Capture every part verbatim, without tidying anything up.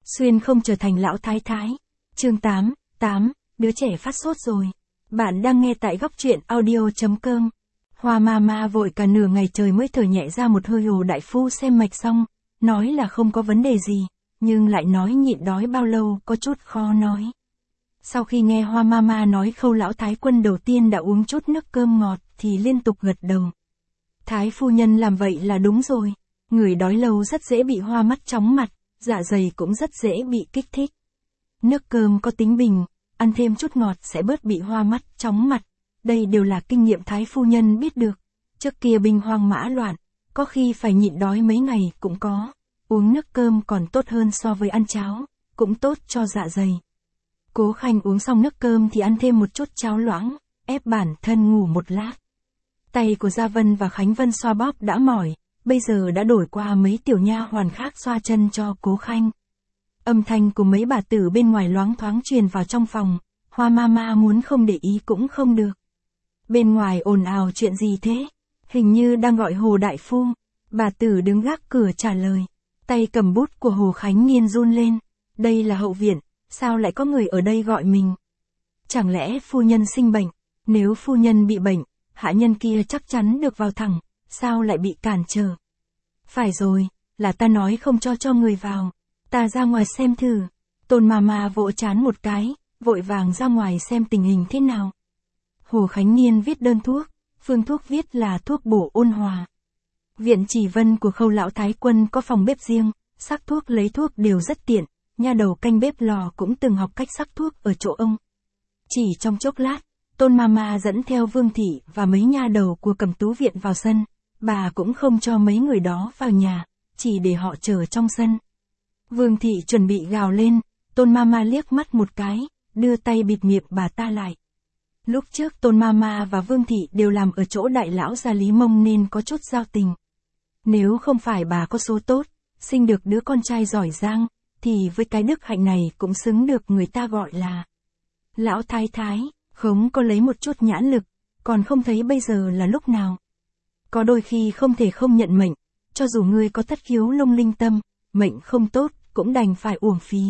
xuyên không trở thành lão thái thái. Chương tám, tám, đứa trẻ phát sốt rồi. Bạn đang nghe tại góc truyện audio.com. Hoa Mama vội cả nửa ngày trời mới thở nhẹ ra một hơi. Hồ đại phu xem mạch xong, nói là không có vấn đề gì, nhưng lại nói nhịn đói bao lâu có chút khó nói. Sau khi nghe Hoa Mama nói Khâu lão thái quân đầu tiên đã uống chút nước cơm ngọt thì liên tục gật đầu. Thái phu nhân làm vậy là đúng rồi. Người đói lâu rất dễ bị hoa mắt chóng mặt, dạ dày cũng rất dễ bị kích thích. Nước cơm có tính bình, ăn thêm chút ngọt sẽ bớt bị hoa mắt chóng mặt. Đây đều là kinh nghiệm thái phu nhân biết được. Trước kia binh hoang mã loạn, có khi phải nhịn đói mấy ngày cũng có. Uống nước cơm còn tốt hơn so với ăn cháo, cũng tốt cho dạ dày. Cố Khanh uống xong nước cơm thì ăn thêm một chút cháo loãng, ép bản thân ngủ một lát. Tay của Gia Vân và Khánh Vân xoa bóp đã mỏi, bây giờ đã đổi qua mấy tiểu nha hoàn khác xoa chân cho Cố Khanh. Âm thanh của mấy bà tử bên ngoài loáng thoáng truyền vào trong phòng, Hoa Mama muốn không để ý cũng không được. Bên ngoài ồn ào chuyện gì thế? Hình như đang gọi Hồ đại phu. Bà tử đứng gác cửa trả lời. Tay cầm bút của Hồ Khánh Nghiên run lên. Đây là hậu viện, sao lại có người ở đây gọi mình? Chẳng lẽ phu nhân sinh bệnh? Nếu phu nhân bị bệnh, hạ nhân kia chắc chắn được vào thẳng, sao lại bị cản trở? Phải rồi, là ta nói không cho cho người vào. Ta ra ngoài xem thử. Tôn Mama vỗ trán một cái, vội vàng ra ngoài xem tình hình thế nào. Hồ Khánh Nghiên viết đơn thuốc, phương thuốc viết là thuốc bổ ôn hòa. Viện Chỉ Vân của Khâu lão thái quân có phòng bếp riêng, sắc thuốc lấy thuốc đều rất tiện, nha đầu canh bếp lò cũng từng học cách sắc thuốc ở chỗ ông. Chỉ trong chốc lát, Tôn Mama dẫn theo Vương Thị và mấy nha đầu của Cẩm Tú viện vào sân, bà cũng không cho mấy người đó vào nhà, chỉ để họ chờ trong sân. Vương Thị chuẩn bị gào lên, Tôn Mama liếc mắt một cái, đưa tay bịt miệng bà ta lại. Lúc trước Tôn Mama và Vương Thị đều làm ở chỗ đại lão gia Lý Mông nên có chút giao tình. Nếu không phải bà có số tốt, sinh được đứa con trai giỏi giang, thì với cái đức hạnh này cũng xứng được người ta gọi là lão thái thái, không có lấy một chút nhãn lực, còn không thấy bây giờ là lúc nào. Có đôi khi không thể không nhận mệnh, cho dù ngươi có thất khiếu lông linh tâm, mệnh không tốt, cũng đành phải uổng phí.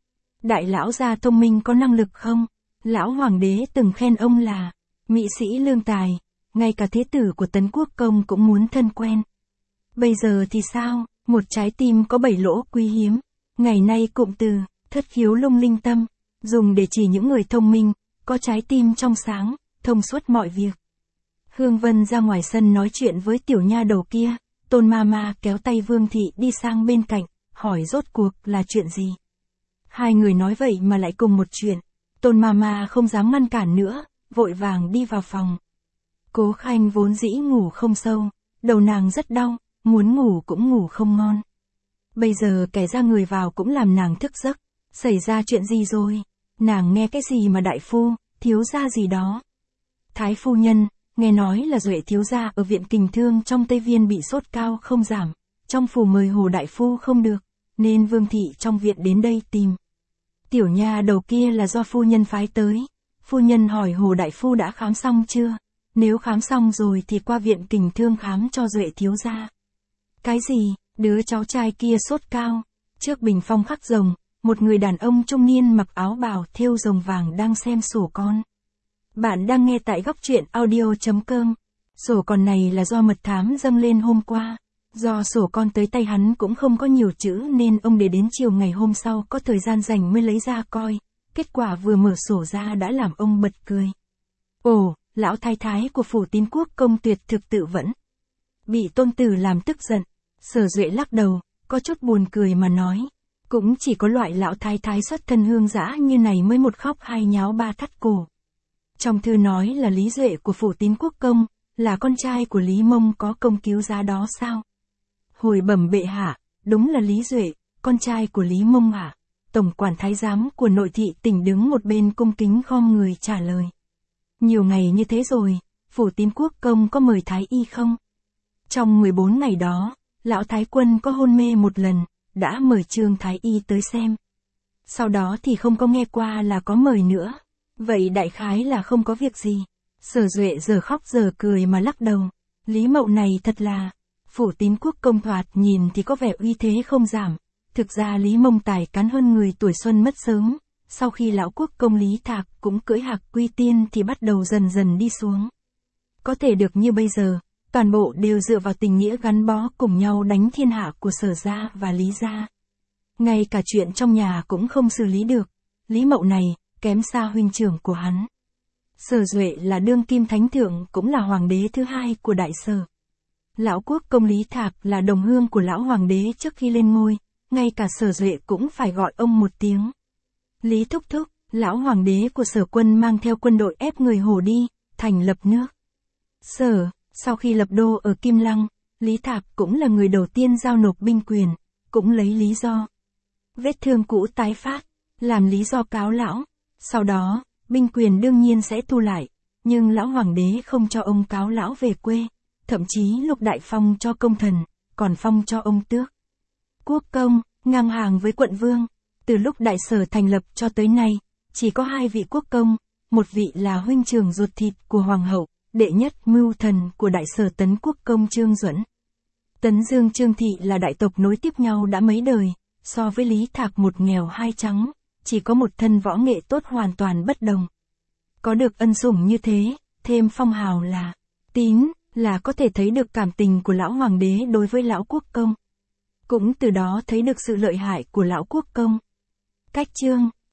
Đại lão gia thông minh có năng lực không? Lão hoàng đế từng khen ông là mỹ sĩ lương tài, ngay cả thế tử của Tấn Quốc công cũng muốn thân quen. Bây giờ thì sao? Một trái tim có bảy lỗ quý hiếm. Ngày nay cụm từ thất khiếu lung linh tâm dùng để chỉ những người thông minh, có trái tim trong sáng, thông suốt mọi việc. Hương Vân ra ngoài sân nói chuyện với tiểu nha đầu kia. Tôn Mama kéo tay Vương Thị đi sang bên cạnh, hỏi rốt cuộc là chuyện gì. Hai người nói vậy mà lại cùng một chuyện. Tôn Mama không dám ngăn cản nữa, vội vàng đi vào phòng. Cố Khanh vốn dĩ ngủ không sâu, đầu nàng rất đau, muốn ngủ cũng ngủ không ngon. Bây giờ kẻ ra người vào cũng làm nàng thức giấc. Xảy ra chuyện gì rồi? Nàng nghe cái gì mà đại phu, thiếu gia gì đó? Thái phu nhân, nghe nói là Duệ thiếu gia ở viện Kình Thương trong Tây Viên bị sốt cao không giảm, trong phủ mời Hồ đại phu không được, nên Vương Thị trong viện đến đây tìm. Tiểu nha đầu kia là do phu nhân phái tới. Phu nhân hỏi Hồ đại phu đã khám xong chưa? Nếu khám xong rồi thì qua viện Kình Thương khám cho Duệ thiếu gia. Cái gì? Đứa cháu trai kia sốt cao. Trước bình phong khắc rồng, một người đàn ông trung niên mặc áo bào thêu rồng vàng đang xem sổ con. Bạn đang nghe tại góc truyện audio.com. Sổ con này là do mật thám dâng lên hôm qua. Do sổ con tới tay hắn cũng không có nhiều chữ nên ông để đến chiều ngày hôm sau có thời gian rảnh mới lấy ra coi. Kết quả vừa mở sổ ra đã làm ông bật cười. Ồ, lão thái thái của phủ Tín Quốc công tuyệt thực tự vẫn bị tôn tử làm tức giận. Sở Duệ lắc đầu, có chút buồn cười mà nói. Cũng chỉ có loại lão thái thái xuất thân hương dã như này mới một khóc hai nháo ba thắt cổ. Trong thư nói là Lý Duệ của phủ Tín Quốc công, là con trai của Lý Mông có công cứu giá đó sao? Hồi bẩm bệ hạ, đúng là Lý Duệ, con trai của Lý Mông ạ. Tổng quản thái giám của nội thị tỉnh đứng một bên cung kính khom người trả lời. Nhiều ngày như thế rồi, phủ Tín Quốc công có mời thái y không? Trong mười bốn ngày đó, lão thái quân có hôn mê một lần, đã mời Trương thái y tới xem. Sau đó thì không có nghe qua là có mời nữa. Vậy đại khái là không có việc gì. Sở Duệ giờ khóc giờ cười mà lắc đầu. Lý Mậu này thật là, phủ Tín Quốc công thoạt nhìn thì có vẻ uy thế không giảm, Thực ra Lý Mông Tài cán hơn người tuổi xuân mất sớm, sau khi lão quốc công Lý Thạc cũng cưỡi hạc quy tiên thì bắt đầu dần dần đi xuống. Có thể được như bây giờ, toàn bộ đều dựa vào tình nghĩa gắn bó cùng nhau đánh thiên hạ của Sở gia và Lý gia. Ngay cả chuyện trong nhà cũng không xử lý được, Lý Mậu này, kém xa huynh trưởng của hắn. Sở Duệ là đương kim thánh thượng cũng là hoàng đế thứ hai của Đại Sở. Lão quốc công Lý Thạc là đồng hương của lão hoàng đế trước khi lên ngôi, ngay cả Sở Duệ cũng phải gọi ông một tiếng. Lý Thúc Thúc, lão hoàng đế của Sở quân mang theo quân đội ép người Hồ đi, thành lập nước Sở. Sau khi lập đô ở Kim Lăng, Lý Thạc cũng là người đầu tiên giao nộp binh quyền, cũng lấy lý do vết thương cũ tái phát, làm lý do cáo lão. Sau đó, binh quyền đương nhiên sẽ thu lại, nhưng lão hoàng đế không cho ông cáo lão về quê, thậm chí lúc đại phong cho công thần, còn phong cho ông tước quốc công, ngang hàng với quận vương. Từ lúc Đại Sở thành lập cho tới nay, chỉ có hai vị quốc công, một vị là huynh trưởng ruột thịt của hoàng hậu, đệ nhất mưu thần của Đại Sở Tấn quốc công Trương Duẫn. Tấn Dương Trương Thị là đại tộc nối tiếp nhau đã mấy đời, so với Lý Thạc một nghèo hai trắng, chỉ có một thân võ nghệ tốt hoàn toàn bất đồng. Có được ân sủng như thế, thêm phong hào là tín, là có thể thấy được cảm tình của lão hoàng đế đối với lão quốc công. Cũng từ đó thấy được sự lợi hại của lão quốc công. Cách chương